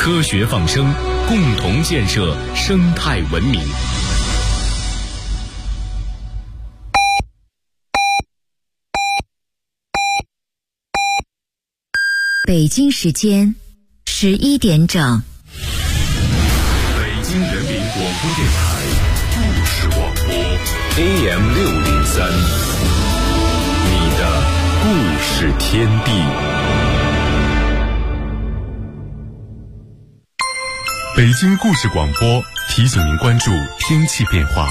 科学放声，共同建设生态文明。 北京时间11点整。 北京人民广播电台故事广播 AM603，你的故事天地。北京故事广播提醒您关注天气变化。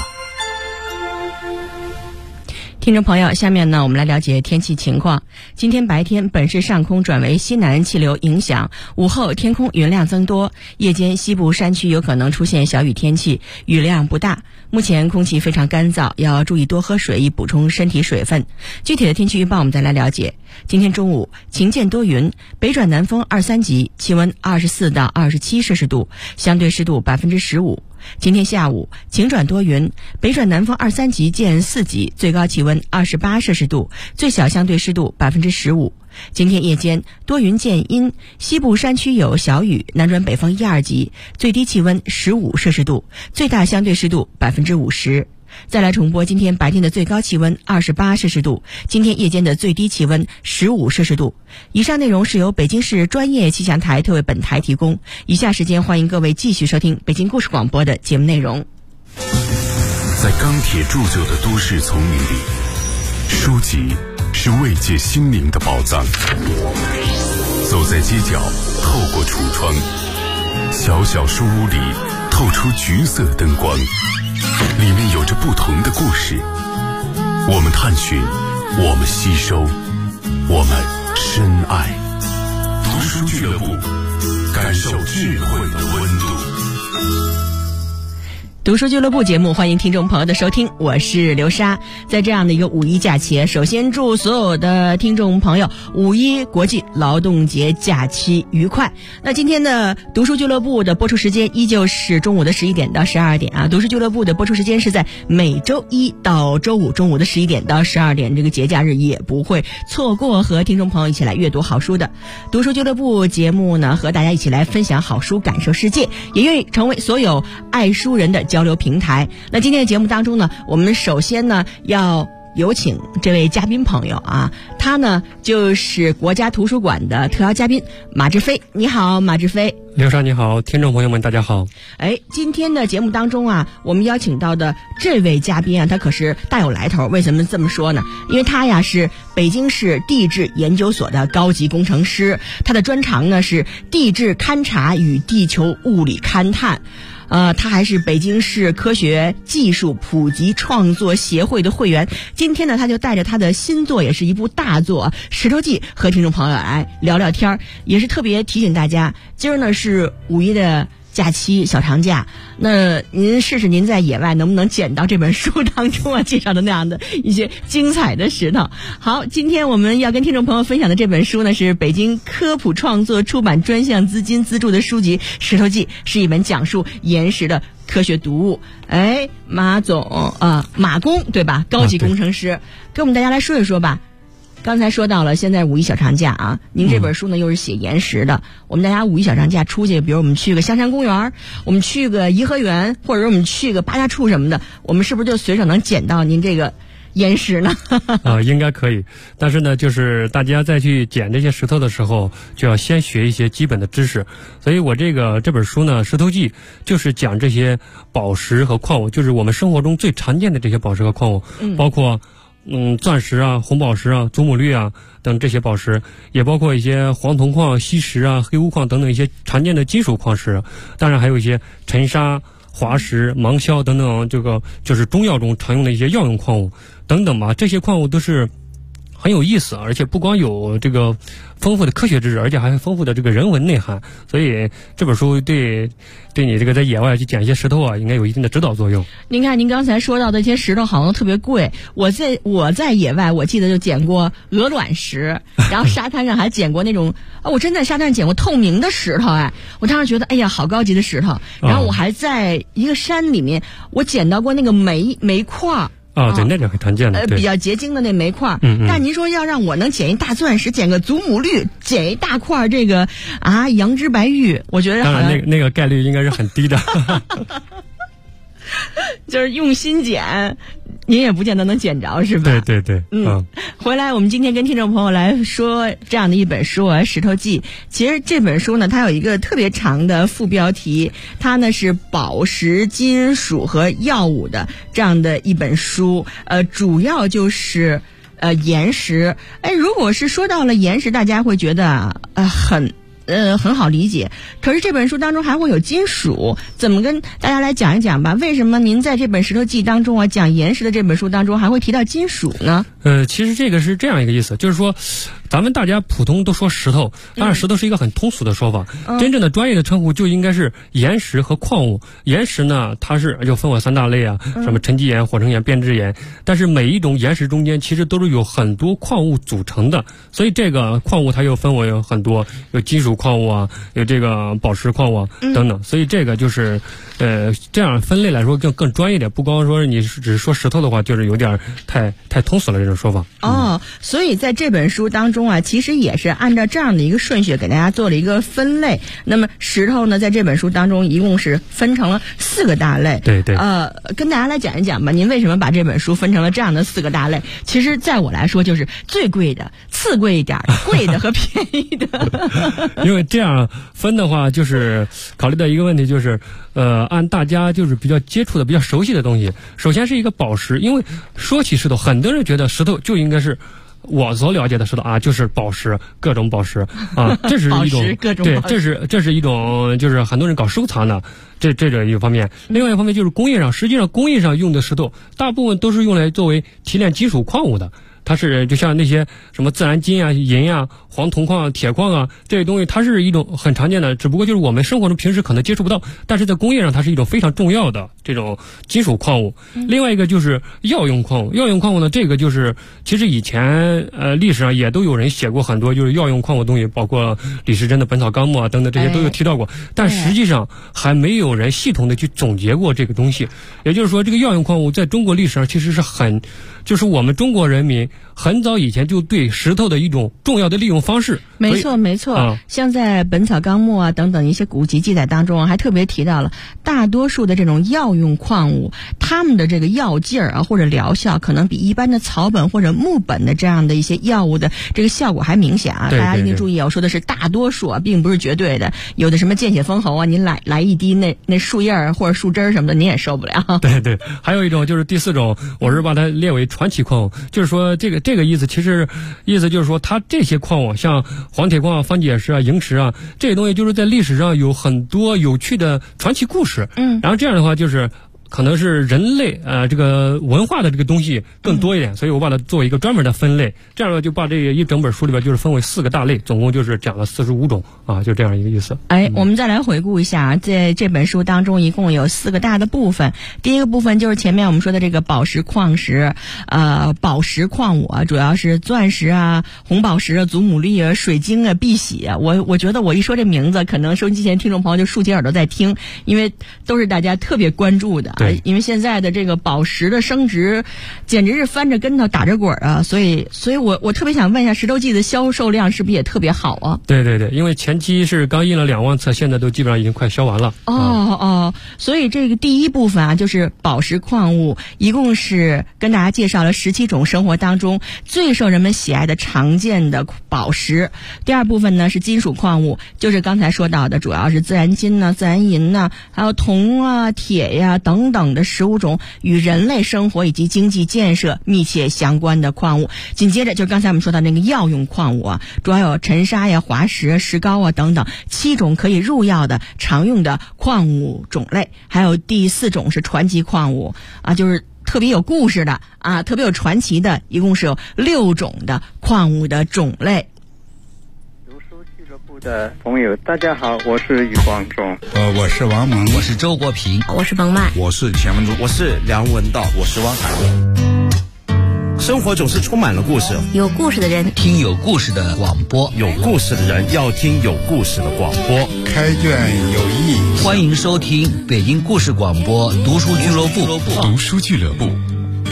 听众朋友，下面呢我们来了解天气情况。今天白天本市上空转为西南气流影响，午后天空云量增多，夜间西部山区有可能出现小雨天气，雨量不大。目前空气非常干燥，要注意多喝水以补充身体水分。具体的天气预报我们再来了解。今天中午晴间多云，北转南风2-3级，气温24到27摄氏度，相对湿度15%。今天下午晴转多云，北转南风2-3级见4级，最高气温28摄氏度，最小相对湿度15%。今天夜间多云见阴，西部山区有小雨，南转北风1-2级，最低气温15摄氏度，最大相对湿度50%。再来重播今天白天的最高气温28摄氏度，今天夜间的最低气温15摄氏度。以上内容是由北京市专业气象台特为本台提供。以下时间欢迎各位继续收听北京故事广播的节目内容。 在钢铁铸就的都市丛林里，书籍是慰藉心灵的宝藏。走在街角，透过橱窗，小小书屋里透出橘色灯光，里面有着不同的故事。我们探寻，我们吸收，我们深爱。读书俱乐部，感受智慧的温度。 读书俱乐部节目，欢迎听众朋友的收听，我是刘莎。在这样的一个五一假期，首先祝所有的听众朋友五一国际劳动节假期愉快。那今天的读书俱乐部的播出时间依旧是中午的11点到12点啊。读书俱乐部的播出时间是在每周一到周五中午的11点到12点，这个节假日也不会错过和听众朋友一起来阅读好书的。读书俱乐部节目呢，和大家一起来分享好书，感受世界，也愿意成为所有爱书人的交流平台。那今天的节目当中呢，我们首先呢要有请这位嘉宾朋友啊，他呢就是国家图书馆的特邀嘉宾马志飞。你好，马志飞。 刘莎你好，听众朋友们大家好。 今天的节目当中啊，我们邀请到的这位嘉宾啊，他可是大有来头。为什么这么说呢？因为他呀是北京市地质研究所的高级工程师，他的专长呢是地质勘察与地球物理勘探。他还是北京市科学技术普及创作协会的会员。今天呢，他就带着他的新作，也是一部大作《石头记》，和听众朋友来聊聊天，也是特别提醒大家，今儿呢是五一的假期小长假，那您试试您在野外能不能捡到这本书当中介绍的那样的一些精彩的石头。好，今天我们要跟听众朋友分享的这本书呢，是北京科普创作出版专项资金资助的书籍《石头记》，是一本讲述岩石的科学读物。马总马工对吧？高级工程师，跟我们大家来说一说吧。刚才说到了现在五一小长假啊，您这本书呢又是写岩石的。我们大家五一小长假出去，比如我们去个香山公园，我们去个颐和园，或者说我们去个八家处什么的，我们是不是就随手能捡到您这个岩石呢？ 应该可以。但是呢，就是大家在去捡这些石头的时候，就要先学一些基本的知识。所以我这本书呢，《石头记》就是讲这些宝石和矿物，就是我们生活中最常见的这些宝石和矿物，包括钻石啊、红宝石啊、祖母绿啊等这些宝石，也包括一些黄铜矿、锡石啊、黑钨矿等等一些常见的金属矿石，当然还有一些沉沙、滑石、芒硝等等，这个就是中药中常用的一些药用矿物等等吧。这些矿物都是很有意思，而且不光有这个丰富的科学知识，而且还有丰富的这个人文内涵。所以这本书对你这个在野外去捡一些石头啊，应该有一定的指导作用。 您看，您刚才说到的一些石头好像特别贵。我在野外，我记得就捡过鹅卵石，然后沙滩上还捡过那种我真在沙滩上捡过透明的石头。我当时觉得哎呀，好高级的石头。然后我还在一个山里面，我捡到过那个煤块。 对，那种很常见的， 比较结晶的那煤块。但您说要让我能捡一大钻石，捡个祖母绿，捡一大块这个羊脂白玉，我觉得好像当然那个概率应该是很低的。 就是用心捡，您也不见得能捡着，是吧？ 对。 回来我们今天跟听众朋友来说这样的一本书《石头记》。其实这本书呢，它有一个特别长的副标题，它呢是宝石、金属和药物的这样的一本书。主要就是岩石。如果是说到了岩石，大家会觉得很好理解，可是这本书当中还会有金属，怎么跟大家来讲一讲吧？为什么您在这本《石头记》当中讲岩石的这本书当中还会提到金属呢？ 其实这个是这样一个意思，就是说咱们大家普通都说石头，当然石头是一个很通俗的说法，真正的专业的称呼就应该是岩石和矿物。岩石呢，它是就分为3大类什么沉积岩、火成岩、变质岩，但是每一种岩石中间其实都是有很多矿物组成的，所以这个矿物它又分为很多，有金属矿物有这个宝石矿物等等，所以这个就是这样分类来说更专业点，不光说你只是说石头的话，就是有点太通俗了这种说法。 所以在这本书当中其实也是按照这样的一个顺序给大家做了一个分类。那么石头呢，在这本书当中一共是分成了4个大类。 对。 跟大家来讲一讲吧，您为什么把这本书分成了这样的4个大类？其实在我来说就是最贵的、次贵一点、贵的和便宜的。 因为这样分的话，就是考虑到一个问题，就是按大家就是比较接触的、比较熟悉的东西。首先是一个宝石，因为说起石头，很多人觉得石头就应该是我所了解的石头就是宝石，各种宝石这是一种对，这是一种就是很多人搞收藏的，这一方面。另外一方面就是工业上，实际上工业上用的石头大部分都是用来作为提炼金属矿物的。它是就像那些什么自然金银黄铜矿、铁矿这些东西，它是一种很常见的，只不过就是我们生活中平时可能接触不到，但是在工业上它是一种非常重要的这种金属矿物。另外一个就是药用矿物，药用矿物呢，这个就是其实以前历史上也都有人写过很多就是药用矿物东西，包括李时珍的《本草纲目》等等，这些都有提到过，但实际上还没有人系统的去总结过这个东西。也就是说，这个药用矿物在中国历史上其实是就是我们中国人民很早以前就对石头的一种重要的利用方式。 没错，像在《本草纲目》等等一些古籍记载当中还特别提到了，大多数的这种药用矿物，它们的这个药劲儿或者疗效，可能比一般的草本或者木本的这样的一些药物的这个效果还明显对大家一定注意我说的是大多数并不是绝对的。有的什么见血封喉您来一滴那树叶或者树枝什么的，您也受不了。 对，还有一种就是第4种，我是把它列为传奇矿物，就是说这个意思，其实意思就是说，它这些矿物像黄铁矿、方解石萤石这些东西，就是在历史上有很多有趣的传奇故事。然后这样的话就是可能是人类这个文化的这个东西更多一点，所以我把它作为一个专门的分类。这样呢，就把这一整本书里边就是分为4个大类，总共就是讲了45种就这样一个意思。 我们再来回顾一下，在这本书当中一共有4个大的部分。第一个部分就是前面我们说的这个宝石矿石，宝石矿物主要是钻石红宝石祖母绿水晶碧玺我觉得我一说这名字，可能收音机前听众朋友就竖起耳朵在听，因为都是大家特别关注的。因为现在的这个宝石的升值简直是翻着跟头打着滚所以我特别想问一下，石头记的销售量是不是也特别好对，因为前期是刚印了2万册，现在都基本上已经快销完了。 所以这个第一部分就是宝石矿物，一共是跟大家介绍了17种生活当中最受人们喜爱的常见的宝石。第二部分呢是金属矿物，就是刚才说到的，主要是自然金自然银还有铜铁等等的15种与人类生活以及经济建设密切相关的矿物。紧接着就是刚才我们说到那个药用矿物主要有沉沙滑石、石膏等等7种可以入药的常用的矿物种类。还有第4种是传奇矿物就是特别有故事的特别有传奇的，一共是有6种的矿物的种类。 读书俱乐部的朋友大家好，我是余光中。 我是王蒙， 我是周国平， 我是彭曼， 我是钱文竹， 我是梁文道，我是汪涵。生活总是充满了故事， 有故事的人听有故事的广播， 有故事的人要听有故事的广播。 开卷有益， 欢迎收听北京故事广播读书俱乐部。 读书俱乐部，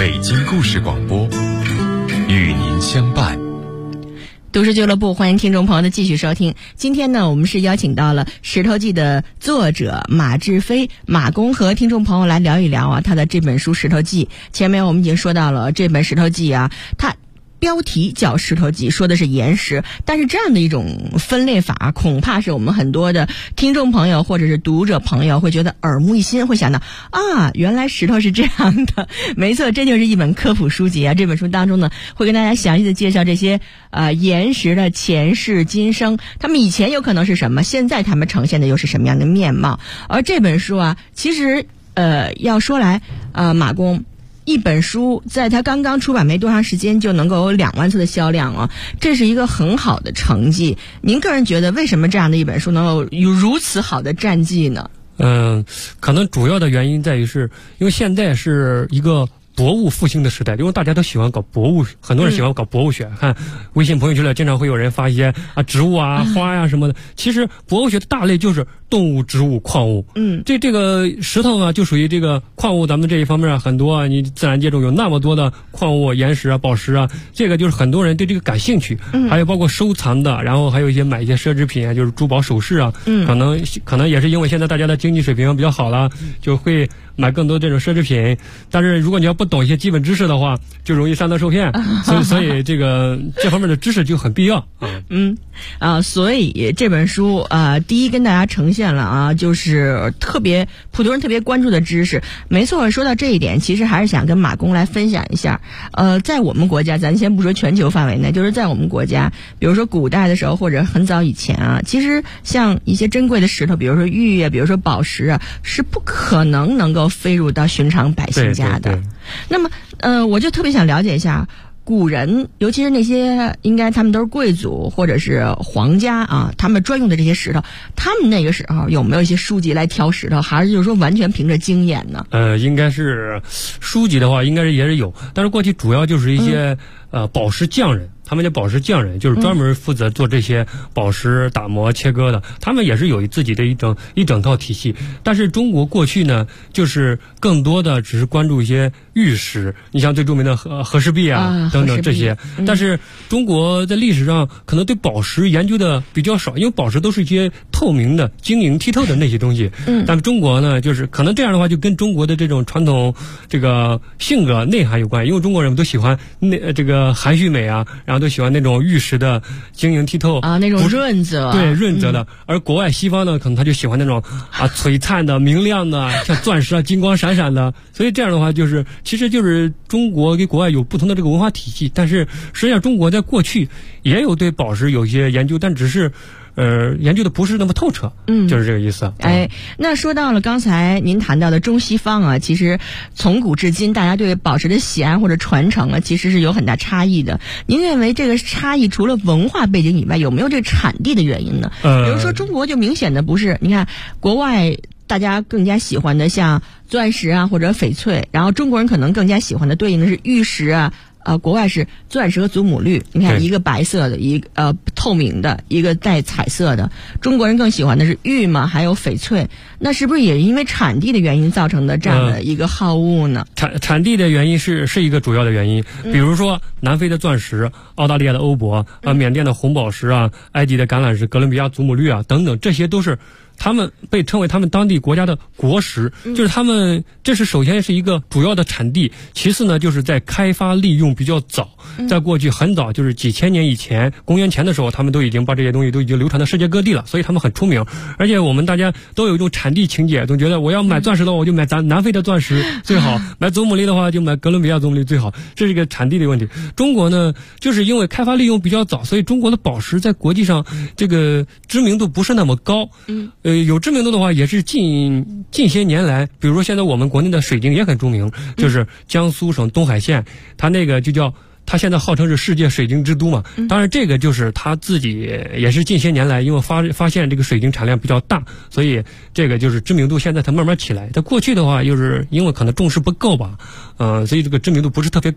北京故事广播，与您相伴。 都市俱乐部，欢迎听众朋友的继续收听。今天呢，我们是邀请到了《石头记》的作者马志飞马公和听众朋友来聊一聊他的这本书《石头记》。前面我们已经说到了这本《石头记》它标题叫《石头记》，说的是岩石，但是这样的一种分类法，恐怕是我们很多的听众朋友或者是读者朋友会觉得耳目一新，会想到原来石头是这样的。没错，这就是一本科普书籍这本书当中呢，会跟大家详细的介绍这些岩石的前世今生，他们以前有可能是什么，现在他们呈现的又是什么样的面貌。而这本书其实要说来马公一本书在它刚刚出版没多长时间就能够有2万册的销量这是一个很好的成绩。您个人觉得为什么这样的一本书能够有如此好的战绩呢？ 可能主要的原因在于是因为现在是一个博物复兴的时代，因为大家都喜欢搞博物，很多人喜欢搞博物学。看微信朋友圈里经常会有人发一些植物花什么的。其实博物学的大类就是动物、植物、矿物。这个石头就属于这个矿物，咱们这一方面很多你自然界中有那么多的矿物、岩石宝石这个就是很多人对这个感兴趣。还有包括收藏的，然后还有一些买一些奢侈品就是珠宝首饰可能也是因为现在大家的经济水平比较好了，就会买更多这种奢侈品。但是如果你要不懂一些基本知识的话，就容易上当受骗。所以这方面的知识就很必要。 所以这本书第一跟大家呈现了就是普通人特别关注的知识。没错，说到这一点，其实还是想跟马公来分享一下。在我们国家，咱先不说全球范围内，就是在我们国家，比如说古代的时候或者很早以前其实像一些珍贵的石头，比如说玉比如说宝石是不可能够飞入到寻常百姓家的。对。那么我就特别想了解一下古人，尤其是那些应该他们都是贵族或者是皇家他们专用的这些石头，他们那个时候有没有一些书籍来挑石头，还是就是说完全凭着经验呢？ 应该是书籍的话应该是也是有，但是过去主要就是一些宝石匠人，他们叫宝石匠人，就是专门负责做这些宝石打磨切割的。他们也是有自己的一整套体系。但是中国过去呢，就是更多的只是关注一些玉石，你像最著名的和氏璧等等这些。但是中国在历史上可能对宝石研究的比较少，因为宝石都是一些透明的、晶莹剔透的那些东西。但是中国呢，就是可能这样的话，就跟中国的这种传统这个性格内涵有关。因为中国人都喜欢这个含蓄美然后都喜欢那种玉石的晶莹剔透那种润泽， 对，润泽的。而国外西方呢，可能他就喜欢那种璀璨的、明亮的，像钻石金光闪闪的。所以这样的话，其实就是中国跟国外有不同的这个文化体系。但是实际上中国在过去也有对宝石有一些研究，但只是研究的不是那么透彻。就是这个意思。 那说到了刚才您谈到的中西方其实从古至今大家对宝石的喜爱或者传承其实是有很大差异的。您认为这个差异除了文化背景以外，有没有这个产地的原因呢？比如说中国就明显的不是，你看国外大家更加喜欢的像钻石或者翡翠，然后中国人可能更加喜欢的对应的是玉石国外是钻石和祖母绿，你看一个白色的，一个透明的，一个带彩色的。中国人更喜欢的是玉嘛，还有翡翠。那是不是也因为产地的原因造成的这样的一个好恶呢？ 产地的原因是一个主要的原因。比如说南非的钻石、澳大利亚的欧泊缅甸的红宝石埃及的橄榄石、哥伦比亚祖母绿等等，这些都是他们被称为他们当地国家的国石。就是他们这是首先是一个主要的产地，其次呢就是在开发利用比较早，在过去很早，就是几千年以前，公元前的时候，他们都已经把这些东西都已经流传到世界各地了，所以他们很出名。而且我们大家都有一种产地情结，总觉得我要买钻石的话，我就买咱南非的钻石最好，买祖母绿的话就买哥伦比亚祖母绿最好，这是一个产地的问题。中国呢，就是因为开发利用比较早，所以中国的宝石在国际上这个知名度不是那么高。有知名度的话，也是近些年来，比如说现在我们国内的水晶也很著名，就是江苏省东海县，它那个就叫。它现在号称是世界水晶之都嘛，当然这个就是它自己也是近些年来因为发现这个水晶产量比较大，所以这个就是知名度现在才慢慢起来。在过去的话，就是因为可能重视不够吧，所以这个知名度不是特别高。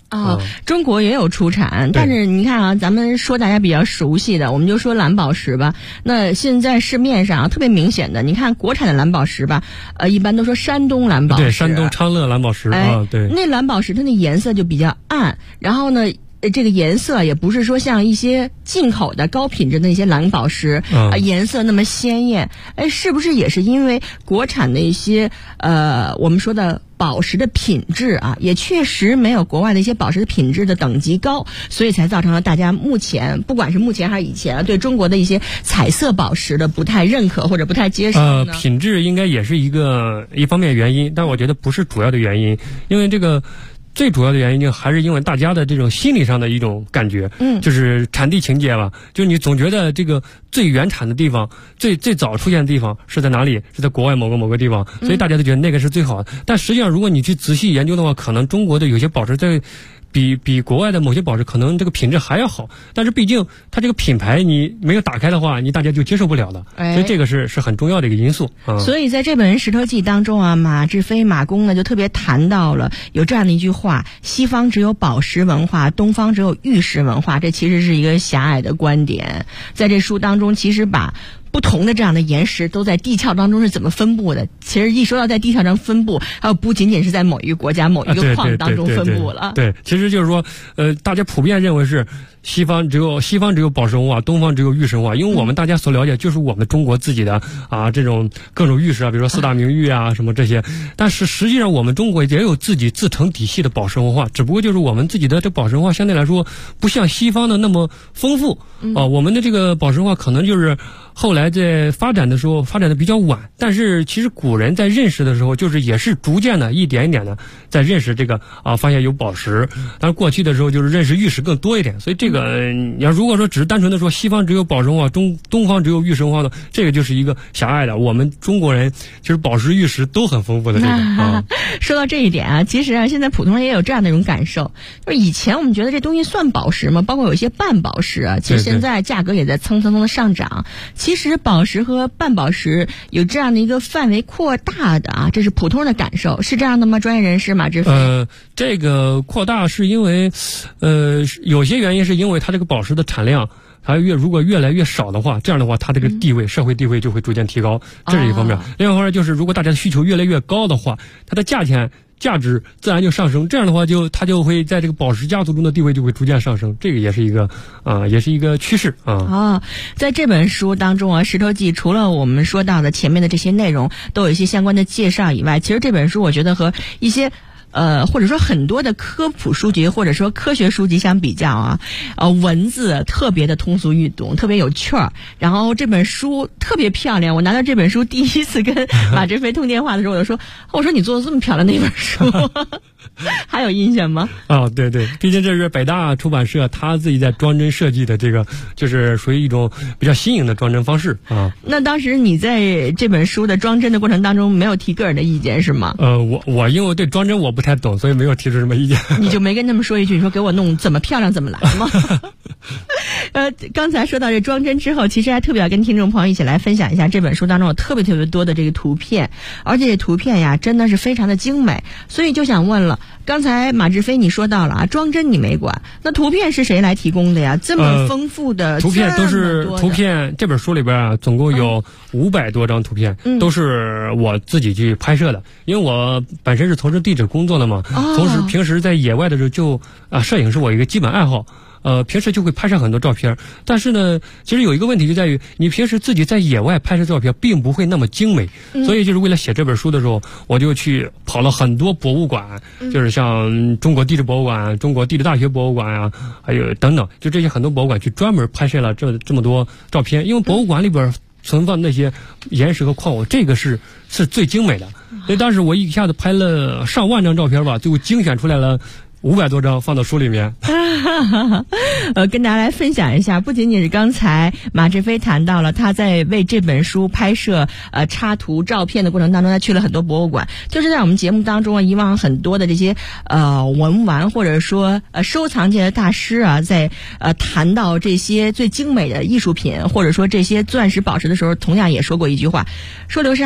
中国也有出产，但是你看啊，咱们说大家比较熟悉的，我们就说蓝宝石吧。那现在市面上特别明显的，你看国产的蓝宝石吧，一般都说山东蓝宝石， 对，山东昌乐蓝宝石对， 那蓝宝石它那颜色就比较暗，然后呢，这个颜色也不是说像一些进口的高品质的那些蓝宝石颜色那么鲜艳。是不是也是因为国产的一些我们说的宝石的品质啊，也确实没有国外的一些宝石的品质的等级高，所以才造成了大家目前不管是目前还是以前对中国的一些彩色宝石的不太认可或者不太接受呢？ 品质应该也是一方面原因，但我觉得不是主要的原因，因为这个最主要的原因就还是因为大家的这种心理上的一种感觉，就是产地情结吧，就是你总觉得这个最原产的地方，最早出现的地方是在哪里？是在国外某个地方，所以大家都觉得那个是最好的。但实际上，如果你去仔细研究的话，可能中国的有些宝石在比国外的某些宝石可能这个品质还要好，但是毕竟它这个品牌你没有打开的话，大家就接受不了的，所以这个是很重要的一个因素。 所以在这本《石头记》当中啊，马志飞马公呢就特别谈到了有这样的一句话：西方只有宝石文化，东方只有玉石文化。这其实是一个狭隘的观点。在这书当中，其实把不同的这样的岩石都在地壳当中是怎么分布的。其实一说到在地壳上分布，还有不仅仅是在某一个国家某一个矿当中分布了。 对，其实就是说，大家普遍认为是西方只有宝石文化，东方只有玉石文化。因为我们大家所了解就是我们中国自己的这种各种玉石啊，比如说四大名玉啊什么这些。但是实际上我们中国也有自己自成体系的宝石文化，只不过就是我们自己的这宝石文化相对来说不像西方的那么丰富我们的这个宝石文化可能就是后来在发展的时候发展的比较晚，但是其实古人在认识的时候就是也是逐渐的一点一点的在认识这个发现有宝石，但是过去的时候就是认识玉石更多一点，所以这个你要如果说只是单纯的说西方只有宝石文化，东方只有玉石文化的，这个就是一个狭隘的。我们中国人其实宝石玉石都很丰富的这个说到这一点啊，其实现在普通人也有这样的一种感受，就是以前我们觉得这东西算宝石吗？包括有一些半宝石其实现在价格也在蹭的上涨。其实宝石和半宝石有这样的一个范围扩大的这是普通人的感受，是这样的吗？专业人士马志飞？ 这个扩大是因为有些原因是因为它这个宝石的产量它如果越来越少的话，这样的话它这个地位社会地位就会逐渐提高，这是一方面。另外一方面就是如果大家的需求越来越高的话，它的价值自然就上升，这样的话它就会在这个宝石家族中的地位就会逐渐上升，这个也是一个趋势在这本书当中石头记除了我们说到的前面的这些内容都有一些相关的介绍以外，其实这本书我觉得和一些或者说很多的科普书籍或者说科学书籍相比较文字特别的通俗易懂，特别有趣儿。然后这本书特别漂亮，我拿到这本书第一次跟马志飞通电话的时候，我说你做的这么漂亮的一本书，还有印象吗？ 对，毕竟这是北大出版社他自己在装帧设计的，这个就是属于一种比较新颖的装帧方式那当时你在这本书的装帧的过程当中没有提个人的意见是吗？ 我因为对装帧我不太懂，所以没有提出什么意见。 你就没跟他们说一句，你说给我弄怎么漂亮怎么来吗？刚才说到这装帧之后，其实还特别要跟听众朋友一起来分享一下这本书当中有特别多的这个图片，而且图片呀真的是非常的精美，所以就想问了，刚才马志飞你说到了装帧你没管，那图片是谁来提供的呀？这么丰富的图片都是图片，这本书里边总共有500多张图片，都是我自己去拍摄的，因为我本身是从事地质工作的嘛，同时平时在野外的时候就摄影是我一个基本爱好。平时就会拍摄很多照片，但是呢，其实有一个问题就在于，你平时自己在野外拍摄照片并不会那么精美，所以就是为了写这本书的时候，我就去跑了很多博物馆，就是像中国地质博物馆、中国地质大学博物馆还有等等，就这些很多博物馆去专门拍摄了这么多照片，因为博物馆里边存放那些岩石和矿物，这个是最精美的，所以当时我一下子拍了上万张照片吧，最后精选出来了500多张放到书里面。 跟大家来分享一下，不仅仅是刚才马志飞谈到了他在为这本书拍摄插图照片的过程当中，他去了很多博物馆，就是在我们节目当中以往很多的这些文玩或者说收藏界的大师在谈到这些最精美的艺术品或者说这些钻石宝石的时候，同样也说过一句话，说刘莎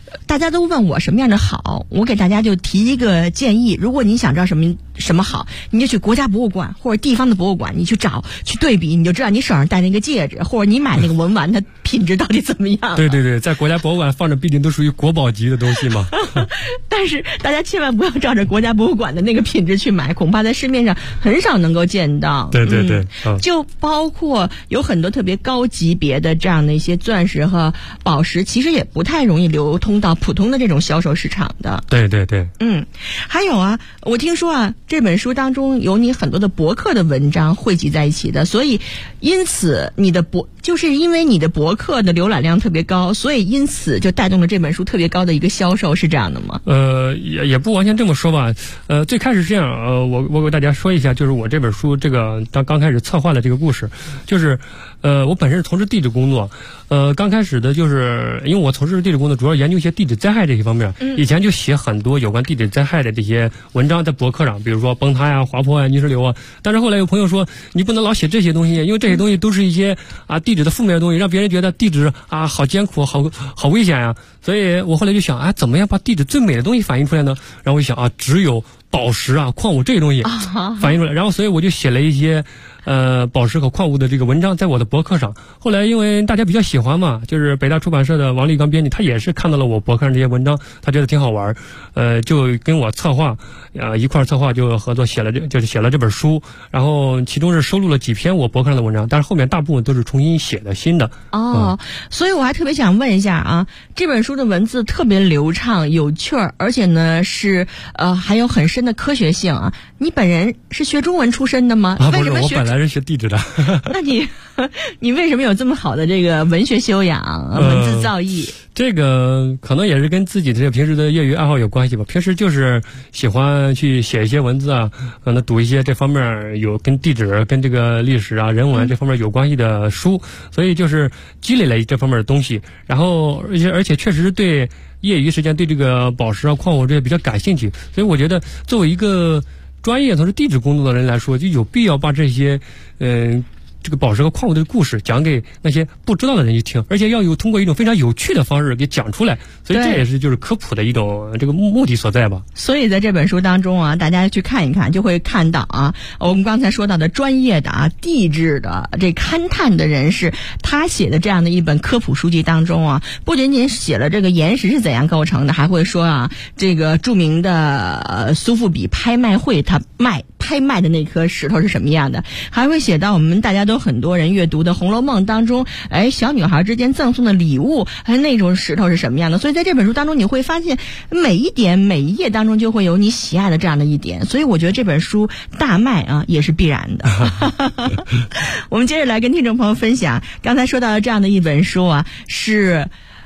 大家都问我什么样的好，我给大家就提一个建议，如果你想知道什么好，你就去国家博物馆或者地方的博物馆，你去找去对比，你就知道你手上戴那个戒指或者你买那个文玩它品质到底怎么样。 对对对，在国家博物馆放着毕竟都属于国宝级的东西嘛。 但是大家千万不要照着国家博物馆的那个品质去买，恐怕在市面上很少能够见到。 对对对， 就包括有很多特别高级别的这样的一些钻石和宝石，其实也不太容易流通到普通的这种销售市场的。 对对对， 还有啊，我听说啊，这本书当中有你很多的博客的文章汇集在一起的，所以因此就是因为你的博客的浏览量特别高，所以因此就带动了这本书特别高的一个销售，是这样的吗？ 也不完全这么说吧。最开始这样，我给大家说一下，就是我这本书这个刚开始策划的这个故事，就是我本身是从事地质工作，刚开始的就是因为我从事地质工作，主要研究一些地质灾害这些方面，以前就写很多有关地质灾害的这些文章在博客上，比如说崩塌呀、滑坡呀、泥石流啊。但是后来有朋友说，你不能老写这些东西，因为这些东西都是一些地质的负面的东西，让别人觉得地质好艰苦、好危险呀。所以我后来就想，怎么样把地质最美的东西反映出来呢？然后我就想只有宝石矿物这些东西反映出来，然后所以我就写了一些宝石和矿物的这个文章在我的博客上。后来因为大家比较喜欢嘛，就是北大出版社的王立刚编辑，他也是看到了我博客上这些文章，他觉得挺好玩，就跟我策划，一块策划就合作写了这本书，然后其中是收录了几篇我博客上的文章，但是后面大部分都是重新写的新的。 所以我还特别想问一下这本书的文字特别流畅有趣儿，而且呢是还有很深的科学性啊。你本人是学中文出身的吗？ 不是，我本来是学地质的。 那你为什么有这么好的这个文学修养、文字造诣？ 这个可能也是跟自己的平时的业余爱好有关系吧。平时就是喜欢去写一些文字可能读一些这方面有跟地质、跟这个历史人文这方面有关系的书，所以就是积累了这方面的东西。然后而且确实对业余时间对这个宝石矿物这些比较感兴趣，所以我觉得作为一个专业从事地质工作的人来说，就有必要把这些这个宝石和矿物的故事讲给那些不知道的人去听，而且要通过一种非常有趣的方式给讲出来，所以这也是就是科普的一种这个目的所在吧。 所以在这本书当中大家去看一看，就会看到我们刚才说到的专业的地质的这勘探的人士，他写的这样的一本科普书籍当中不仅仅写了这个岩石是怎样构成的，还会说这个著名的苏富比拍卖会他拍卖的那颗石头是什么样的，还会写到我们大家都很多人阅读的《红楼梦》当中，小女孩之间赠送的礼物，那种石头是什么样的。所以在这本书当中，你会发现每一点每一页当中就会有你喜爱的这样的一点，所以我觉得这本书大卖也是必然的。我们接着来跟听众朋友分享，刚才说到的这样的一本书是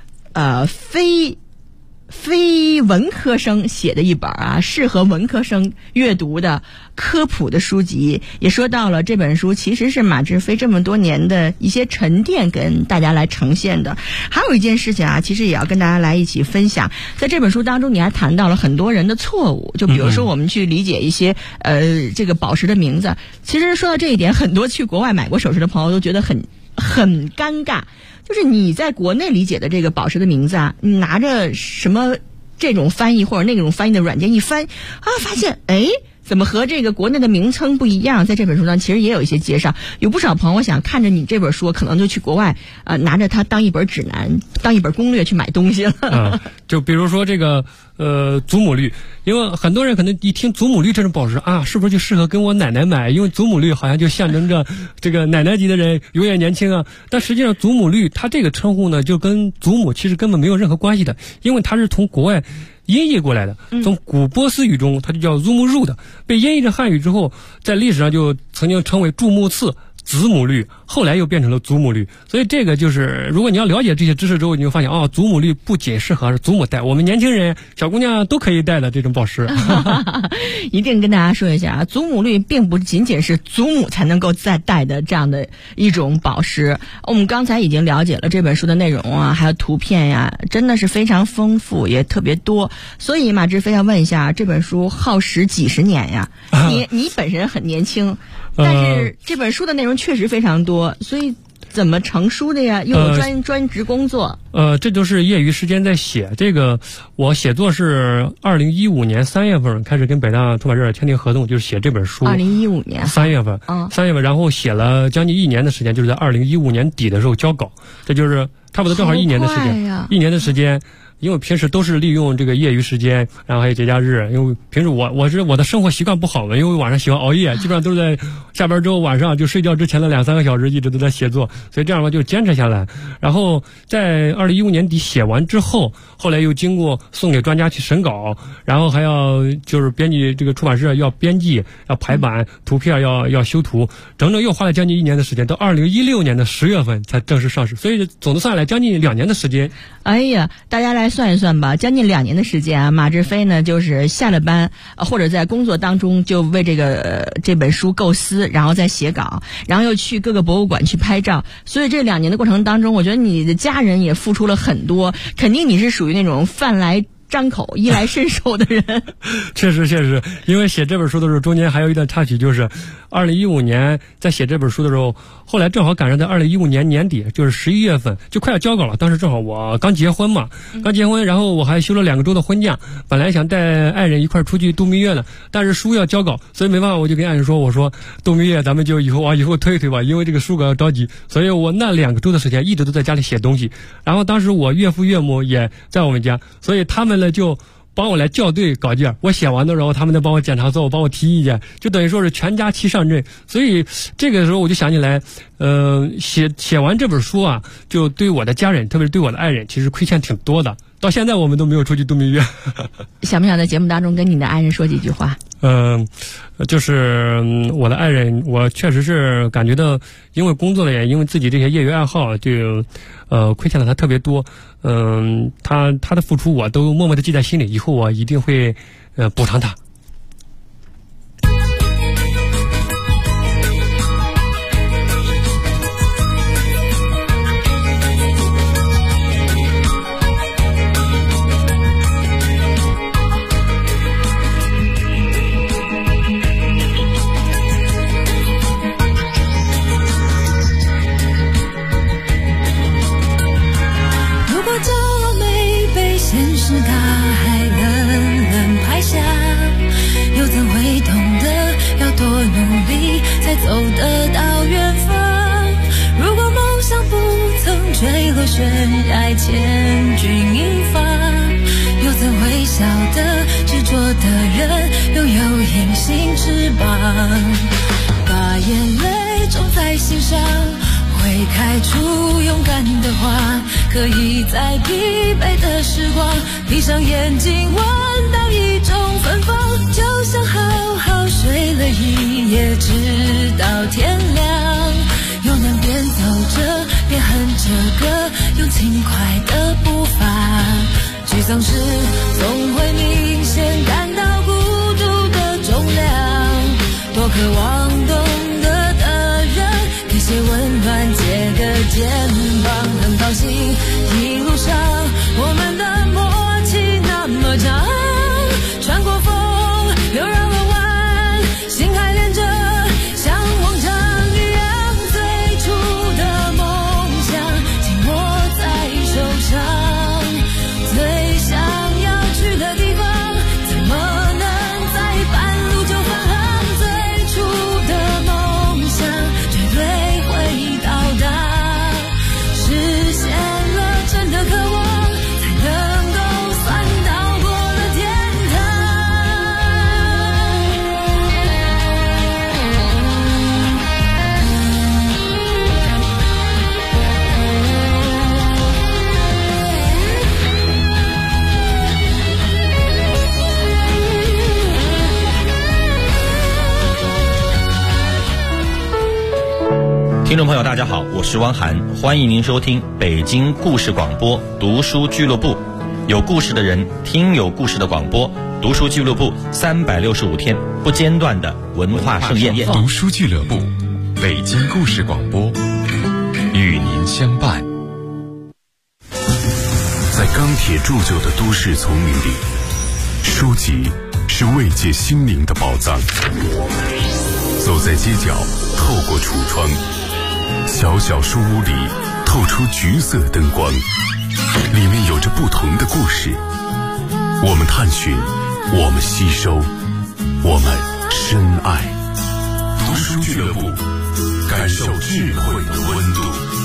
非文科生写的一本适合文科生阅读的科普的书籍，也说到了这本书其实是马志飞这么多年的一些沉淀跟大家来呈现的。还有一件事情其实也要跟大家来一起分享，在这本书当中你还谈到了很多人的错误，就比如说我们去理解一些这个宝石的名字，其实说到这一点，很多去国外买过首饰的朋友都觉得很尴尬，就是你在国内理解的这个宝石的名字你拿着什么这种翻译或者那种翻译的软件一翻发现怎么和这个国内的名称不一样。在这本书上其实也有一些介绍，有不少朋友想看着你这本书可能就去国外拿着它当一本指南当一本攻略去买东西了就比如说这个祖母绿，因为很多人可能一听祖母绿这种宝石是不是就适合跟我奶奶买，因为祖母绿好像就象征着这个奶奶级的人永远年轻但实际上祖母绿它这个称呼呢就跟祖母其实根本没有任何关系的，因为它是从国外音译过来的，从古波斯语中它就叫 Zumurrud， 被音译成汉语之后在历史上就曾经称为注目刺、子母绿，后来又变成了祖母绿。所以这个就是如果你要了解这些知识之后，你就发现祖母绿不仅适合祖母戴，我们年轻人小姑娘都可以戴的这种宝石一定跟大家说一下祖母绿并不仅仅是祖母才能够再戴的这样的一种宝石。我们刚才已经了解了这本书的内容还有图片真的是非常丰富也特别多。所以马志飞要问一下，这本书耗时几十年你本身很年轻，但是这本书的内容确实非常多，所以怎么成书的呀？又有专职工作？ 这就是业余时间在写。这个我写作是2015年3月份开始跟北大出版社签订合同，就是写这本书。 2015年 3月份，3月份，然后写了将近1年的时间，就是在2015年底的时候交稿，这就是差不多正好1年的时间，1年的时间。因为平时都是利用这个业余时间，然后还有节假日。因为平时我的生活习惯不好嘛，因为晚上喜欢熬夜，基本上都是在下班之后晚上就睡觉之前的2-3个小时一直都在写作，所以这样的话就坚持下来。然后在2015年底写完之后，后来又经过送给专家去审稿，然后还要就是编辑这个出版社要编辑、要排版、图片要修图，整整又花了将近1年的时间，到2016年的10月份才正式上市。所以总的算下来将近2年的时间。 哎呀，大家来算一算吧，将近2年的时间啊，马志飞呢就是下了班或者在工作当中就为这本书构思，然后再写稿，然后又去各个博物馆去拍照。所以这2年的过程当中，我觉得你的家人也付出了很多，肯定你是属于那种饭来张口衣来伸手的人。 确实，因为写这本书的时候中间还有一段插曲，就是2015年在写这本书的时候，后来正好赶上在2015年年底，就是11月份就快要交稿了。当时正好我刚结婚，然后我还休了2个周的婚假，本来想带爱人一块出去度蜜月的，但是书要交稿，所以没办法，我就跟爱人说，我说度蜜月咱们就以后推一推吧，因为这个书稿要着急。所以我那2个周的时间一直都在家里写东西。然后当时我岳父岳母也在我们家，所以他们呢就帮我来校对稿件，我写完的时候他们再帮我检查错误，帮我提意见，就等于说是全家齐上阵。所以这个时候我就想起来，写完这本书啊，就对我的家人，特别是对我的爱人，其实亏欠挺多的。到现在我们都没有出去度蜜月。 想不想在节目当中跟你的爱人说几句话？ 就是我的爱人，我确实是感觉到，因为工作的原因，因为自己这些业余爱好，就亏欠了他特别多。他的付出我都默默的记在心里，以后我一定会补偿他。 走得到远方，如果梦想不曾坠落悬崖，千钧一发，又怎会晓得执着的人拥有隐形翅膀，把眼泪种在心上，会开出勇敢的花，可以在疲惫的时光闭上眼睛闻到一种芬芳，就像好好睡了一夜直到天亮，又能边走着边哼着歌，用轻快的步伐，沮丧时总会明显感到孤独的重量，多渴望懂得的人给些温暖，借个肩膀，很高兴一路上我们的默契那么长，穿过风又绕了弯，心还连着像往常一样，最初的梦想紧握在手上，最想要去的地方怎么能在半路就返航，最初的梦想绝对会到达，实现了真的渴望，才能够算到过了天堂。 听众朋友大家好，我是汪涵，欢迎您收听北京故事广播读书俱乐部，有故事的人听有故事的广播，读书俱乐部365天不间断的文化盛宴。 读书俱乐部，北京故事广播，与您相伴。在钢铁铸就的都市丛林里，书籍是慰藉心灵的宝藏。走在街角，透过橱窗， 小小书屋里透出橘色灯光，里面有着不同的故事。我们探寻，我们吸收，我们深爱。读书俱乐部，感受智慧的温度。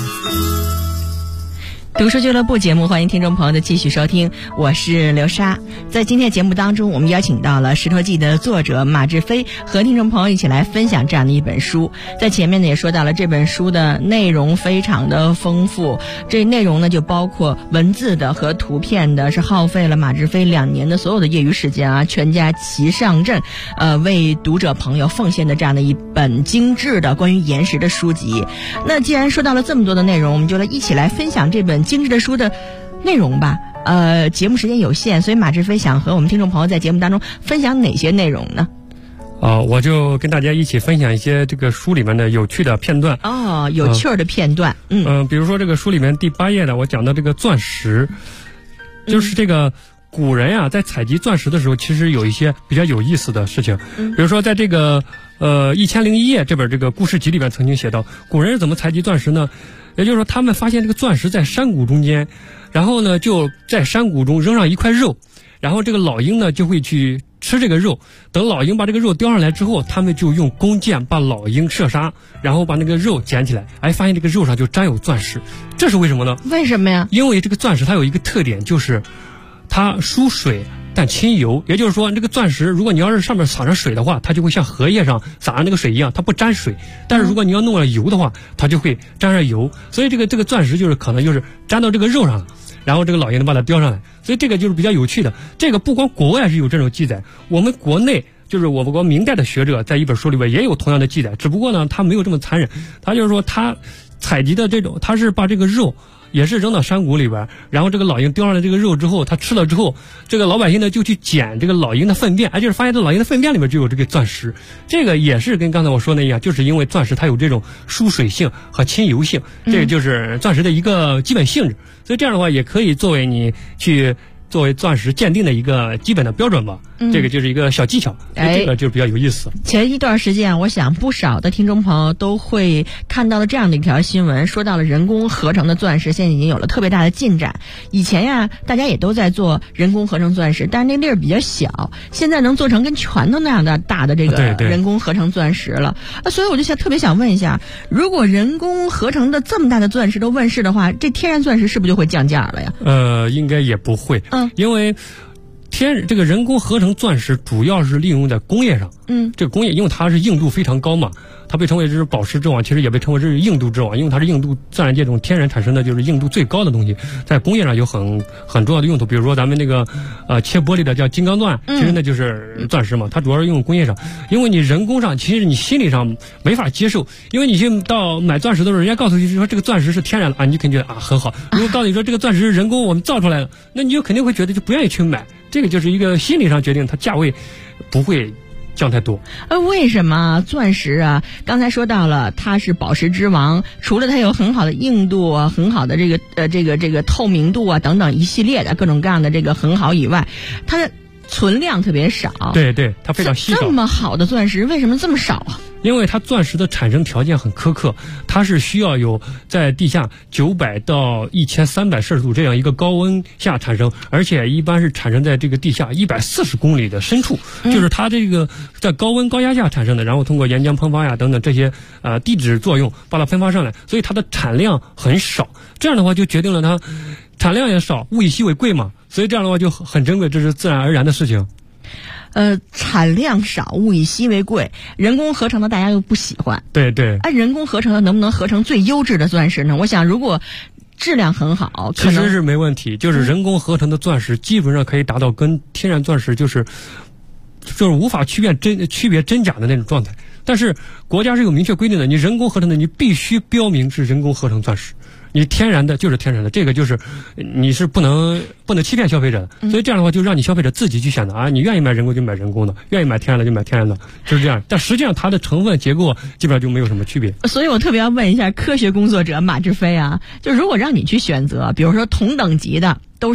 读书俱乐部节目，欢迎听众朋友的继续收听，我是刘莎。在今天节目当中，我们邀请到了《石头记》的作者马志飞，和听众朋友一起来分享这样的一本书。在前面呢也说到了这本书的内容非常的丰富，这内容呢就包括文字的和图片的，是耗费了马志飞2年的所有的业余时间啊，全家齐上阵，为读者朋友奉献的这样的一本精致的关于岩石的书籍。那既然说到了这么多的内容，我们就一起来分享这本精致的书的内容吧。节目时间有限，所以马志飞想和我们听众朋友在节目当中分享哪些内容呢？ 我就跟大家一起分享一些这个书里面的有趣的片段。 有趣的片段。 比如说这个书里面第8页呢，我讲到这个钻石，就是这个古人啊，在采集钻石的时候，其实有一些比较有意思的事情。比如说在这个1001夜这本这个故事集里面曾经写到，古人是怎么采集钻石呢？也就是说，他们发现这个钻石在山谷中间，然后呢就在山谷中扔上一块肉，然后这个老鹰呢就会去吃这个肉。等老鹰把这个肉叼上来之后，他们就用弓箭把老鹰射杀，然后把那个肉捡起来，发现这个肉上就沾有钻石。这是为什么呢？ 为什么呀？ 因为这个钻石它有一个特点，就是它疏水但亲油。也就是说，这个钻石如果你要是上面撒上水的话，它就会像荷叶上撒上那个水一样，它不沾水。但是如果你要弄了油的话，它就会沾上油。所以这个钻石就是可能就是沾到这个肉上了，然后这个老鹰能把它叼上来。所以这个就是比较有趣的。这个不光国外是有这种记载，我们国内就是我国明代的学者在一本书里边也有同样的记载，只不过呢他没有这么残忍。他就是说他采集的这种，他是把这个肉也是扔到山谷里边，然后这个老鹰叼上来这个肉之后，他吃了之后，这个老百姓呢就去捡这个老鹰的粪便，就是发现这老鹰的粪便里面就有这个钻石。这个也是跟刚才我说的一样，就是因为钻石它有这种疏水性和亲油性，这个就是钻石的一个基本性质。所以这样的话也可以作为你去作为钻石鉴定的一个基本的标准吧。这个就是一个小技巧，这个就比较有意思。 前一段时间我想不少的听众朋友都会看到了这样的一条新闻，说到了人工合成的钻石现在已经有了特别大的进展。以前呀大家也都在做人工合成钻石，但是那粒儿比较小，现在能做成跟拳头那样的大的这个人工合成钻石了。所以我就特别想问一下，如果人工合成的这么大的钻石都问世的话，这天然钻石是不是就会降价了呀？ 应该也不会。因为这个人工合成钻石主要是利用在工业上。这个工业因为它是硬度非常高嘛，它被称为是宝石之王，其实也被称为是硬度之王，因为它是硬度自然界中天然产生的就是硬度最高的东西，在工业上有很重要的用途。比如说咱们那个切玻璃的叫金刚钻，其实那就是钻石嘛，它主要是用工业上。因为你人工上其实你心理上没法接受，因为你去到买钻石的时候，人家告诉你说这个钻石是天然的你就肯定觉得很好。如果告诉你说这个钻石是人工我们造出来的，那你就肯定会觉得就不愿意去买。这个就是一个心理上决定，它价位不会降太多。 为什么钻石啊？刚才说到了它是宝石之王，除了它有很好的硬度啊，很好的这个透明度啊等等一系列的各种各样的这个很好以外，它的存量特别少。 对，它非常稀少。 这么好的钻石为什么这么少啊？ 因为它钻石的产生条件很苛刻，它是需要有在地下900到1300摄氏度这样一个高温下产生，而且一般是产生在这个地下140公里的深处，就是它这个在高温高压下产生的，然后通过岩浆喷发呀等等这些地质作用把它喷发上来，所以它的产量很少。这样的话就决定了它产量也少，物以稀为贵嘛，所以这样的话就很珍贵，这是自然而然的事情。 产量少，物以稀为贵，人工合成的大家又不喜欢。 对。 人工合成的能不能合成最优质的钻石呢？我想如果质量很好， 其实是没问题。就是人工合成的钻石基本上可以达到跟天然钻石就是无法区别真假的那种状态。但是国家是有明确规定的，你人工合成的你必须标明是人工合成钻石。你天然的就是天然的，这个就是你是不能欺骗消费者的。所以这样的话就让你消费者自己去选择你愿意买人工就买人工的，愿意买天然的就买天然的，就是这样。但实际上它的成分结构基本上就没有什么区别。 所以我特别要问一下科学工作者马志飞啊，就如果让你去选择，比如说同等级的都是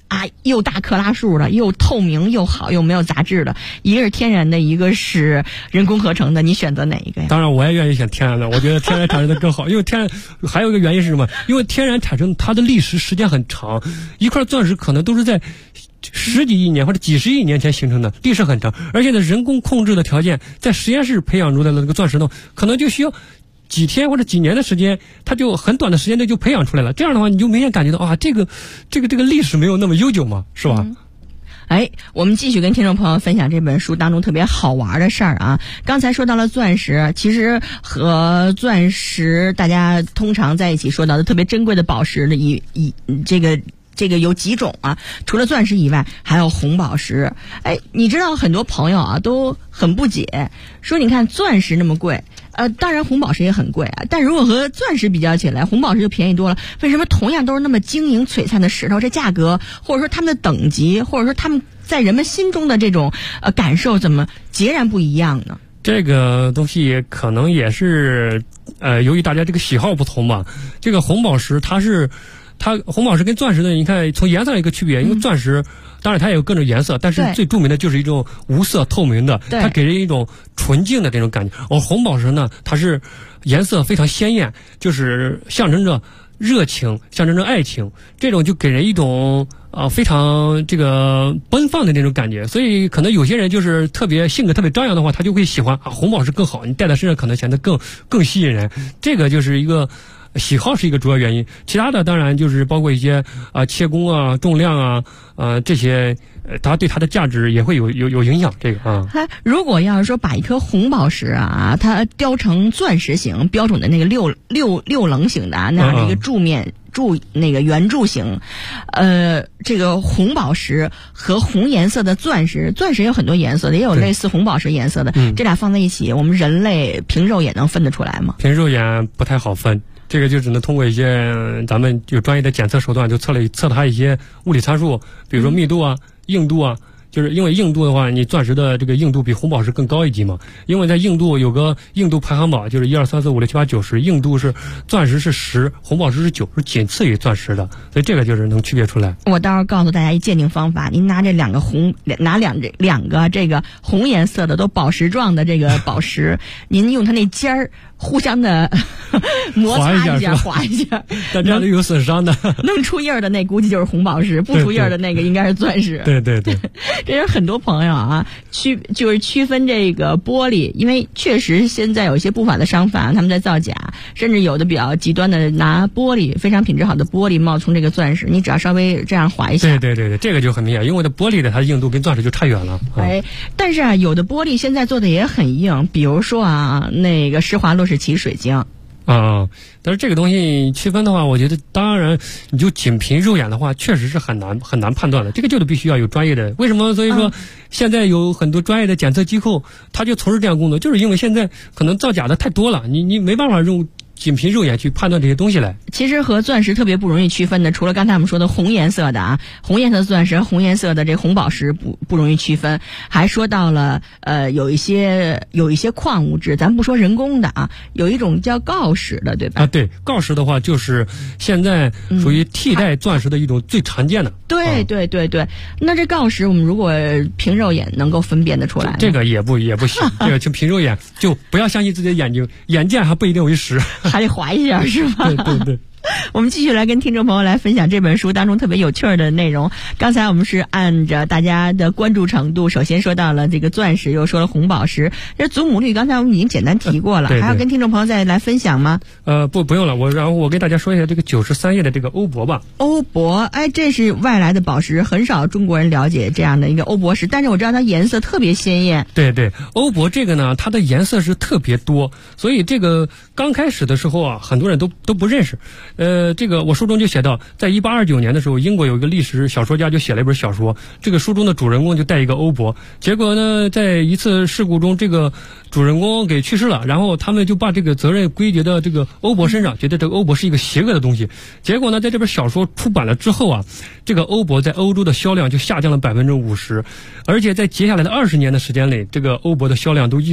啊，又大克拉数的，又透明又好，又没有杂质的，一个是天然的，一个是人工合成的，你选择哪一个呀？ 当然我也愿意选天然的，我觉得天然产生的更好，因为天然还有一个原因是什么？因为天然产生它的历史时间很长，一块钻石可能都是在十几亿年或者几十亿年前形成的，历史很长，而且呢人工控制的条件，在实验室培养出来的那个钻石呢，可能就需要几天或者几年的时间，它就很短的时间内就培养出来了。这样的话，你就明显感觉到啊，这个历史没有那么悠久嘛，是吧？ 我们继续跟听众朋友分享这本书当中特别好玩的事儿啊。刚才说到了钻石，其实和钻石大家通常在一起说到的特别珍贵的宝石的这个有几种啊？除了钻石以外，还有红宝石。你知道很多朋友啊都很不解，说你看钻石那么贵，当然红宝石也很贵啊，但如果和钻石比较起来，红宝石就便宜多了。为什么同样都是那么晶莹璀璨的石头，这价格或者说它们的等级，或者说他们在人们心中的这种感受，怎么截然不一样呢？ 这个东西可能也是由于大家这个喜好不同吧。这个红宝石红宝石跟钻石呢，你看从颜色上一个区别，因为钻石当然它也有各种颜色，但是最著名的就是一种无色透明的，它给人一种纯净的这种感觉。而红宝石呢，它是颜色非常鲜艳，就是象征着热情，象征着爱情，这种就给人一种非常这个奔放的那种感觉。所以可能有些人就是特别性格特别张扬的话，他就会喜欢红宝石更好，你戴在身上可能显得更吸引人。这个就是一个喜好是一个主要原因，其他的当然就是包括一些切工啊、重量啊、这些，它对它的价值也会有影响。这个如果要是说把一颗红宝石啊，它雕成钻石形标准的那个六棱形的那样的一个那个圆柱形，这个红宝石和红颜色的钻石有很多颜色的，也有类似红宝石颜色的，这俩放在一起，我们人类凭肉眼能分得出来吗？ 凭肉眼不太好分。这个就只能通过一些咱们有专业的检测手段，就测它一些物理参数，比如说密度啊、硬度啊。就是因为硬度的话，你钻石的这个硬度比红宝石更高一级嘛。因为在硬度有个硬度排行榜，就是1、2、3、4、5、6、7、8、9、10，硬度是钻石是10，红宝石是9，是仅次于钻石的。所以这个就是能区别出来。 我到时候告诉大家一鉴定方法，您拿这两个两个这个红颜色的都宝石状的这个宝石，您用它那尖儿互相的摩擦一下，划一下， 但这样有损伤的。 能出印的那估计就是红宝石，不出印的那个应该是钻石。 对。 这是很多朋友啊，区分这个玻璃，因为确实现在有一些不法的商贩他们在造假，甚至有的比较极端的拿玻璃非常品质好的玻璃冒充这个钻石，你只要稍微这样划一下。 对，这个就很明显，因为的玻璃的它的硬度跟钻石就差远了。 但是有的玻璃现在做的也很硬，比如说那个施华洛世奇水晶。 但是这个东西区分的话，我觉得当然你就仅凭肉眼的话，确实是很难判断的。这个就必须要有专业的。为什么？所以说现在有很多专业的检测机构，他就从事这样工作，就是因为现在可能造假的太多了，你没办法仅凭肉眼去判断这些东西来。 其实和钻石特别不容易区分的，除了刚才我们说的红颜色的红颜色的钻石、红颜色的这红宝石不容易区分，还说到了有一些矿物质，咱不说人工的有一种叫锆石的，对吧？ 对，锆石的话就是现在属于替代钻石的一种最常见的。 对。那这锆石我们如果凭肉眼能够分辨得出来， 这个也不行，这个就凭肉眼就不要相信自己的眼睛，眼见还不一定为实。 还得划一下是吧？ 对。 我们继续来跟听众朋友来分享这本书当中特别有趣的内容。刚才我们是按着大家的关注程度，首先说到了这个钻石，又说了红宝石。这祖母绿刚才我们已经简单提过了，还要跟听众朋友再来分享吗？ 不用了，然后我跟大家说一下这个93页的这个欧泊吧。 欧泊，这是外来的宝石，很少中国人了解这样的一个欧泊石，但是我知道它颜色特别鲜艳。 对，欧泊这个呢，它的颜色是特别多，所以这个刚开始的时候很多人都不认识。这个我书中就写到，在1829年的时候，英国有一个历史小说家就写了一本小说，这个书中的主人公就带一个欧泊，结果呢，在一次事故中，这个主人公给去世了，然后他们就把这个责任归结到这个欧泊身上，觉得这个欧泊是一个邪恶的东西。结果呢，在这本小说出版了之后这个欧泊在欧洲的销量就下降了50%，而且在接下来的20年的时间内，这个欧泊的销量都